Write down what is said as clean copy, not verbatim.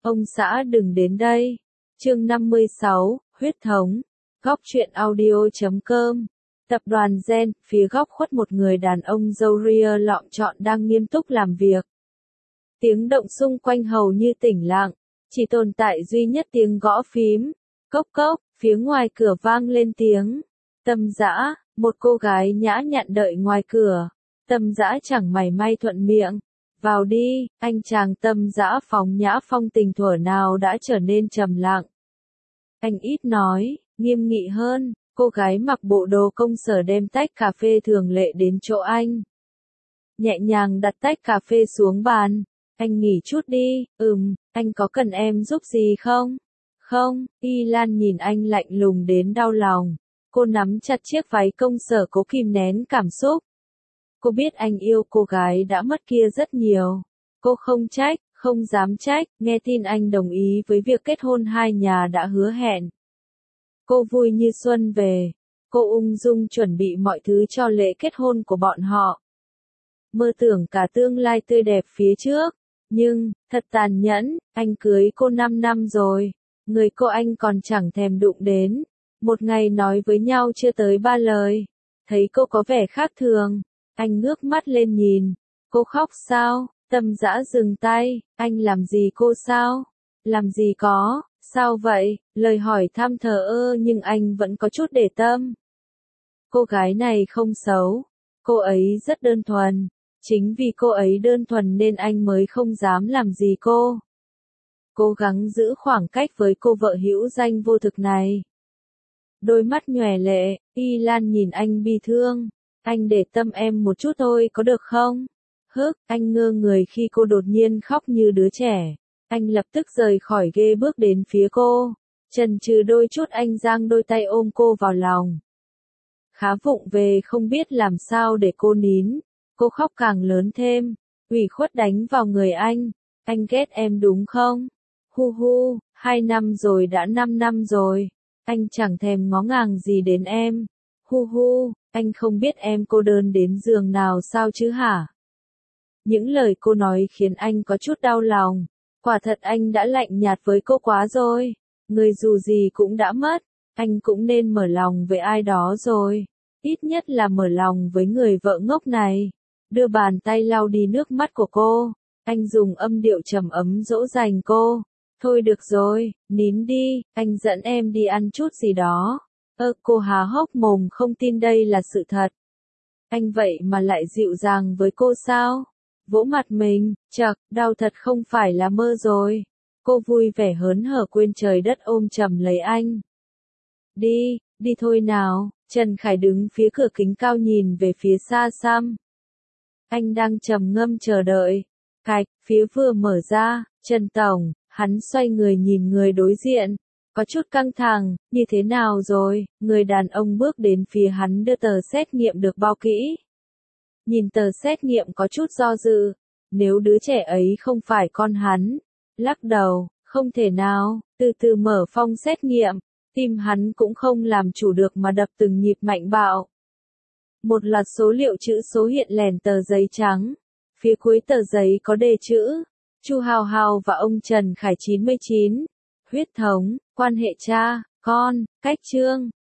Ông xã đừng đến đây. Chương 56, huyết thống. Góc truyện audio.com. Tập đoàn Gen, phía góc khuất một người đàn ông râu ria lọng trọn đang nghiêm túc làm việc. Tiếng động xung quanh hầu như tĩnh lặng, chỉ tồn tại duy nhất tiếng gõ phím. Cốc cốc, phía ngoài cửa vang lên tiếng. Tâm Dã, một cô gái nhã nhặn đợi ngoài cửa. Tâm Dã chẳng mảy may thuận miệng. Vào đi, anh chàng Tâm Dã phóng nhã phong tình thuở nào đã trở nên trầm lặng. Anh ít nói, nghiêm nghị hơn, cô gái mặc bộ đồ công sở đem tách cà phê thường lệ đến chỗ anh. Nhẹ nhàng đặt tách cà phê xuống bàn, anh nghỉ chút đi, anh có cần em giúp gì không? Không, Y Lan nhìn anh lạnh lùng đến đau lòng. Cô nắm chặt chiếc váy công sở cố kìm nén cảm xúc. Cô biết anh yêu cô gái đã mất kia rất nhiều. Cô không trách, không dám trách, nghe tin anh đồng ý với việc kết hôn hai nhà đã hứa hẹn. Cô vui như xuân về. Cô ung dung chuẩn bị mọi thứ cho lễ kết hôn của bọn họ. Mơ tưởng cả tương lai tươi đẹp phía trước. Nhưng, thật tàn nhẫn, anh cưới cô 5 năm rồi. Người cô anh còn chẳng thèm đụng đến. Một ngày nói với nhau chưa tới 3 lời. Thấy cô có vẻ khác thường. Anh ngước mắt lên nhìn. Cô khóc sao? Tâm Dã dừng tay. Anh làm gì cô sao? Làm gì có? Sao vậy? Lời hỏi thăm thờ ơ nhưng anh vẫn có chút để tâm. Cô gái này không xấu. Cô ấy rất đơn thuần. Chính vì cô ấy đơn thuần nên anh mới không dám làm gì cô. Cố gắng giữ khoảng cách với cô vợ hữu danh vô thực này. Đôi mắt nhòe lệ, Y Lan nhìn anh bi thương. Anh để tâm em một chút thôi có được không? Anh ngơ người khi cô đột nhiên khóc như đứa trẻ. Anh lập tức rời khỏi ghế bước đến phía cô. Chần chừ đôi chút anh giang đôi tay ôm cô vào lòng. Khá vụng về không biết làm sao để cô nín. Cô khóc càng lớn thêm. Ủy khuất đánh vào người anh. Anh ghét em đúng không? Hu hu, 2 năm rồi đã 5 năm rồi. Anh chẳng thèm ngó ngàng gì đến em. Hu hu, anh không biết em cô đơn đến giường nào sao chứ hả? Những lời cô nói khiến anh có chút đau lòng. Quả thật anh đã lạnh nhạt với cô quá rồi. Người dù gì cũng đã mất. Anh cũng nên mở lòng với ai đó rồi. Ít nhất là mở lòng với người vợ ngốc này. Đưa bàn tay lau đi nước mắt của cô. Anh dùng âm điệu trầm ấm dỗ dành cô. Thôi được rồi, nín đi, anh dẫn em đi ăn chút gì đó. Cô há hốc mồm không tin đây là sự thật. Anh vậy mà lại dịu dàng với cô sao? Vỗ mặt mình, chậc, đau thật không phải là mơ rồi. Cô vui vẻ hớn hở quên trời đất ôm chầm lấy anh. Đi thôi nào. Trần Khải đứng phía cửa kính cao nhìn về phía xa xăm. Anh đang trầm ngâm chờ đợi. Cạch, phía vừa mở ra, Trần Tổng, hắn xoay người nhìn người đối diện. Có chút căng thẳng, như thế nào rồi? Người đàn ông bước đến phía hắn đưa tờ xét nghiệm được bao kỹ. Nhìn tờ xét nghiệm có chút do dự. Nếu đứa trẻ ấy không phải con hắn. Lắc đầu, không thể nào, từ từ mở phong xét nghiệm. Tim hắn cũng không làm chủ được mà đập từng nhịp mạnh bạo. Một loạt số liệu chữ số hiện lèn tờ giấy trắng. Phía cuối tờ giấy có đề chữ. Chu Hào Hào và ông Trần Khải 99. Huyết thống, quan hệ cha, con, cách chương.